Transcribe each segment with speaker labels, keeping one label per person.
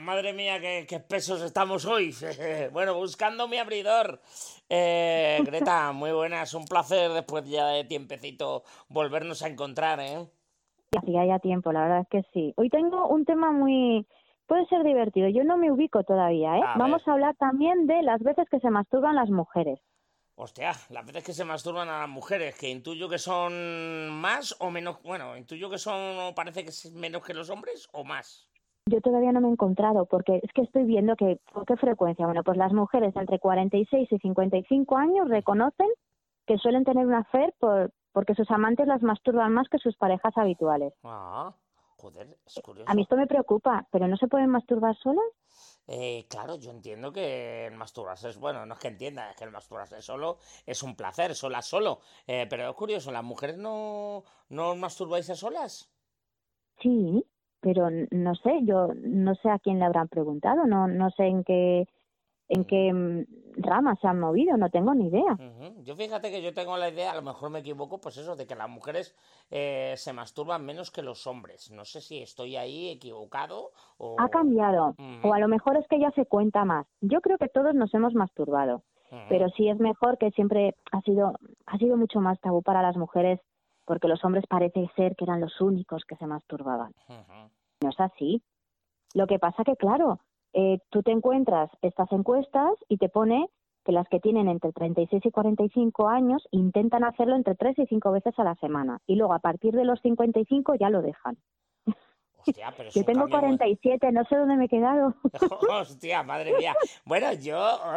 Speaker 1: madre mía, qué espesos estamos hoy. Bueno, buscando mi abridor. Greta, muy buenas, un placer después ya de tiempecito volvernos a encontrar, ¿eh?
Speaker 2: Hacía ya tiempo, la verdad es que sí. Hoy tengo un tema puede ser divertido. Yo no me ubico todavía, ¿eh?
Speaker 1: A ver,
Speaker 2: Vamos a hablar también de las veces que se masturban las mujeres.
Speaker 1: hostia, las veces que se masturban a las mujeres, que intuyo que son más o menos, bueno, intuyo que son, o parece que es menos que los hombres o más.
Speaker 2: Yo todavía no me he encontrado porque es que estoy viendo que, ¿con qué frecuencia? Bueno, pues las mujeres entre 46 y 55 años reconocen que suelen tener una affair porque sus amantes las masturban más que sus parejas habituales.
Speaker 1: Ah, joder, es
Speaker 2: A mí
Speaker 1: curioso.
Speaker 2: esto me preocupa, ¿pero no se pueden masturbar solas?
Speaker 1: Claro, yo entiendo que el masturbarse es, bueno, no es que entienda, es que el masturbarse solo es un placer, sola solo. Pero es curioso, ¿las mujeres no os masturbáis a solas?
Speaker 2: Sí, pero no sé, yo no sé a quién le habrán preguntado, no sé
Speaker 1: Ujú,
Speaker 2: en qué rama se han movido, no tengo ni idea.
Speaker 1: ujú. Yo fíjate que yo tengo la idea, a lo mejor me equivoco, pues eso, de que las mujeres se masturban menos que los hombres. No sé si estoy ahí equivocado
Speaker 2: Ha
Speaker 1: o...
Speaker 2: cambiado, o a
Speaker 1: Ujú,
Speaker 2: lo mejor es que ya se cuenta más. Yo creo que todos nos hemos masturbado,
Speaker 1: ujú,
Speaker 2: pero sí es mejor que siempre ha sido mucho más tabú para las mujeres, porque los hombres parece ser que eran los únicos que se masturbaban.
Speaker 1: ujú.
Speaker 2: No es así. Lo que pasa que, claro, tú te encuentras estas encuestas y te pone que las que tienen entre 36 y 45 años intentan hacerlo entre 3 y 5 veces a la semana. Y luego, a partir de los 55 ya lo dejan.
Speaker 1: Hostia, pero es
Speaker 2: Yo
Speaker 1: un
Speaker 2: tengo
Speaker 1: cambio muy...
Speaker 2: 47, no sé dónde me he quedado.
Speaker 1: Hostia, madre mía. Bueno, yo,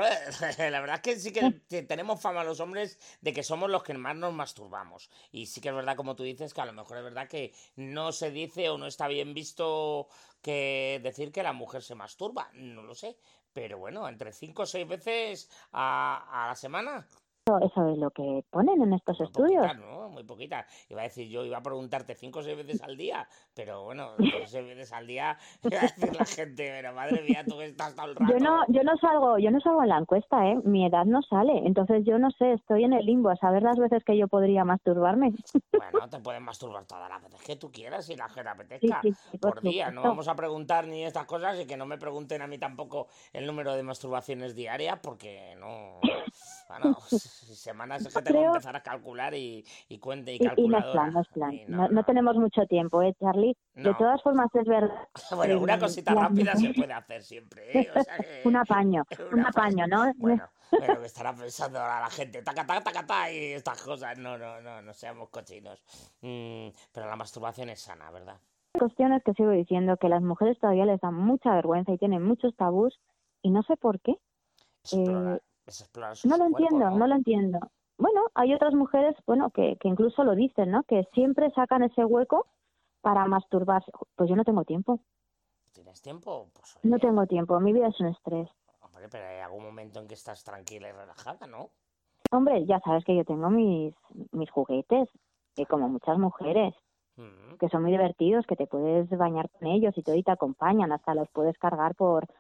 Speaker 1: la verdad es que sí que tenemos fama los hombres de que somos los que más nos masturbamos. Y sí que es verdad, como tú dices, que a lo mejor es verdad que no se dice o no está bien visto que decir que la mujer se masturba. No lo sé. Pero bueno, entre 5 o 6 veces a la semana.
Speaker 2: Eso es lo que ponen en
Speaker 1: Pues
Speaker 2: estos
Speaker 1: muy
Speaker 2: estudios.
Speaker 1: poquita, ¿no? Muy poquita. Iba a decir yo, iba a preguntarte 5 o 6 veces al día, pero bueno, 5 o 6 veces al día, iba a decir la gente, pero madre mía, tú que estás todo el rato.
Speaker 2: Yo no salgo en la encuesta, ¿eh? Mi edad no sale, entonces yo no sé, estoy en el limbo a saber las veces que yo podría masturbarme.
Speaker 1: Bueno, te puedes masturbar todas las veces que tú quieras y las que te
Speaker 2: Sí,
Speaker 1: apetezca
Speaker 2: sí, sí, por
Speaker 1: por día. No
Speaker 2: supuesto.
Speaker 1: vamos a preguntar ni estas cosas y que no me pregunten a mí tampoco el número de masturbaciones diarias porque no... Bueno, semanas es que
Speaker 2: Yo
Speaker 1: tengo que
Speaker 2: creo,
Speaker 1: empezar a calcular y cuenta y
Speaker 2: y no es plan,
Speaker 1: calculadora.
Speaker 2: no es plan.
Speaker 1: Y
Speaker 2: No,
Speaker 1: no,
Speaker 2: no
Speaker 1: no,
Speaker 2: tenemos mucho tiempo, Charlie? De
Speaker 1: no.
Speaker 2: todas formas, es verdad
Speaker 1: Bueno,
Speaker 2: que
Speaker 1: una cosita
Speaker 2: las
Speaker 1: rápida se
Speaker 2: mujeres...
Speaker 1: puede hacer siempre, ¿eh? O sea que...
Speaker 2: Un
Speaker 1: Una...
Speaker 2: apaño, ¿no?
Speaker 1: Bueno, pero que estará pensando ahora la gente, taca, taca, taca, taca, y estas cosas. No, no, no, no seamos cochinos. Pero la masturbación es sana, ¿verdad?
Speaker 2: Cuestiones que sigo diciendo que las mujeres todavía les dan mucha vergüenza y tienen muchos tabús y no sé por qué. Eh,
Speaker 1: Es explorar
Speaker 2: no
Speaker 1: su
Speaker 2: lo
Speaker 1: cuerpo,
Speaker 2: entiendo, no
Speaker 1: ¿no?
Speaker 2: lo entiendo. Bueno, hay otras mujeres, bueno, que incluso lo dicen, ¿no? Que siempre sacan ese hueco para masturbarse. Pues yo no tengo tiempo,
Speaker 1: ¿Tienes tiempo? Pues
Speaker 2: no
Speaker 1: oye,
Speaker 2: tengo tiempo, mi vida es un estrés.
Speaker 1: hombre, pero hay algún momento en que estás tranquila y relajada, ¿no?
Speaker 2: Hombre, ya sabes que yo tengo mis juguetes, como
Speaker 1: Claro.
Speaker 2: muchas mujeres,
Speaker 1: Mm,
Speaker 2: que son muy divertidos, que te puedes bañar con ellos y todo y te acompañan, hasta los puedes cargar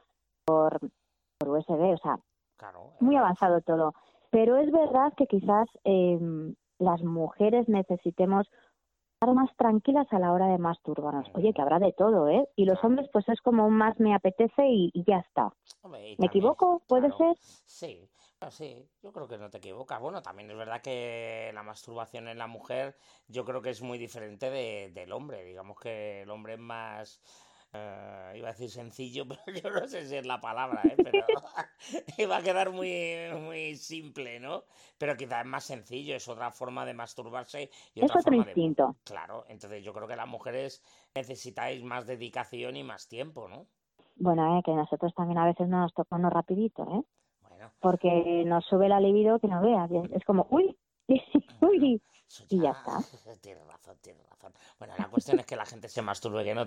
Speaker 2: por USB, o sea,
Speaker 1: claro,
Speaker 2: muy avanzado todo. Pero es verdad que quizás las mujeres necesitemos estar más tranquilas a la hora de masturbarnos. Oye, que habrá de todo, ¿eh? Y los
Speaker 1: claro.
Speaker 2: hombres, pues es como un más me apetece y ya está.
Speaker 1: Hombre, y
Speaker 2: ¿Me
Speaker 1: también,
Speaker 2: equivoco? ¿Puede
Speaker 1: claro,
Speaker 2: ser?
Speaker 1: sí, bueno, sí, yo creo que no te equivocas. Bueno, también es verdad que la masturbación en la mujer, yo creo que es muy diferente del hombre. Digamos que el hombre es más, iba a decir sencillo, pero yo no sé si es la palabra, pero iba a quedar muy simple, ¿no? Pero quizás es más sencillo, es otra forma de masturbarse y
Speaker 2: Es
Speaker 1: otra
Speaker 2: otro
Speaker 1: forma de...
Speaker 2: instinto.
Speaker 1: Claro, entonces yo creo que las mujeres necesitáis más dedicación y más tiempo, ¿no?
Speaker 2: Bueno, que nosotros también a veces no nos toca uno rapidito, ¿eh?
Speaker 1: Bueno.
Speaker 2: Porque nos sube la libido que no veas. Es como, uy,
Speaker 1: Bueno,
Speaker 2: uy,
Speaker 1: eso
Speaker 2: y ya
Speaker 1: ya
Speaker 2: está.
Speaker 1: tienes razón, tienes razón. Bueno, la cuestión es que la gente se masturbe, que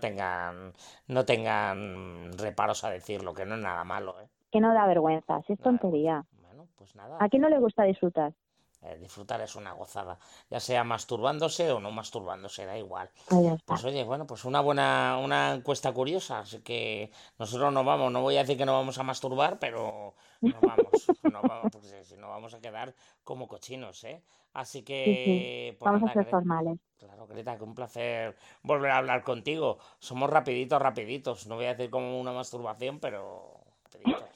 Speaker 1: no tengan reparos a decirlo, que no es nada malo, ¿eh?
Speaker 2: Que no da vergüenza, si es
Speaker 1: No da vergüenza.
Speaker 2: tontería.
Speaker 1: Bueno, pues nada.
Speaker 2: ¿A quién no le gusta disfrutar?
Speaker 1: disfrutar es una gozada, ya sea masturbándose o no masturbándose, da igual.
Speaker 2: Pues ya está.
Speaker 1: Pues oye, bueno, pues una encuesta curiosa, así que nosotros nos vamos, no voy a decir que nos vamos a masturbar, pero nos vamos, porque si no vamos a quedar como cochinos, ¿eh? Así
Speaker 2: Sí, sí.
Speaker 1: que, pues
Speaker 2: Vamos a
Speaker 1: nada,
Speaker 2: ser formales.
Speaker 1: claro, Greta, que un placer volver a hablar contigo. Somos rapiditos, rapiditos, no voy a decir como una masturbación, pero rapiditos.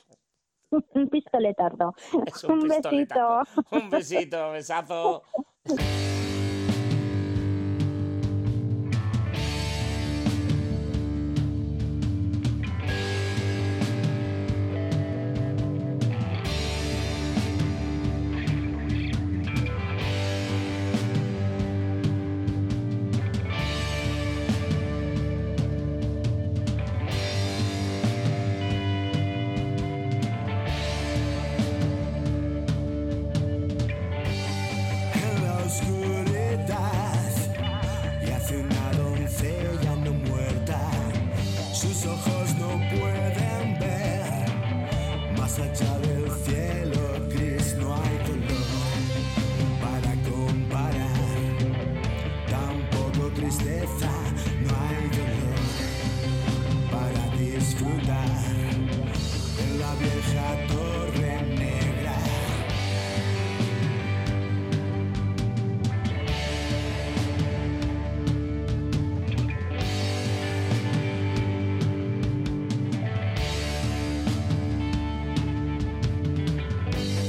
Speaker 2: Un pistoletazo.
Speaker 1: Es un
Speaker 2: Un
Speaker 1: pistoletazo.
Speaker 2: besito.
Speaker 1: Un besito, besazo.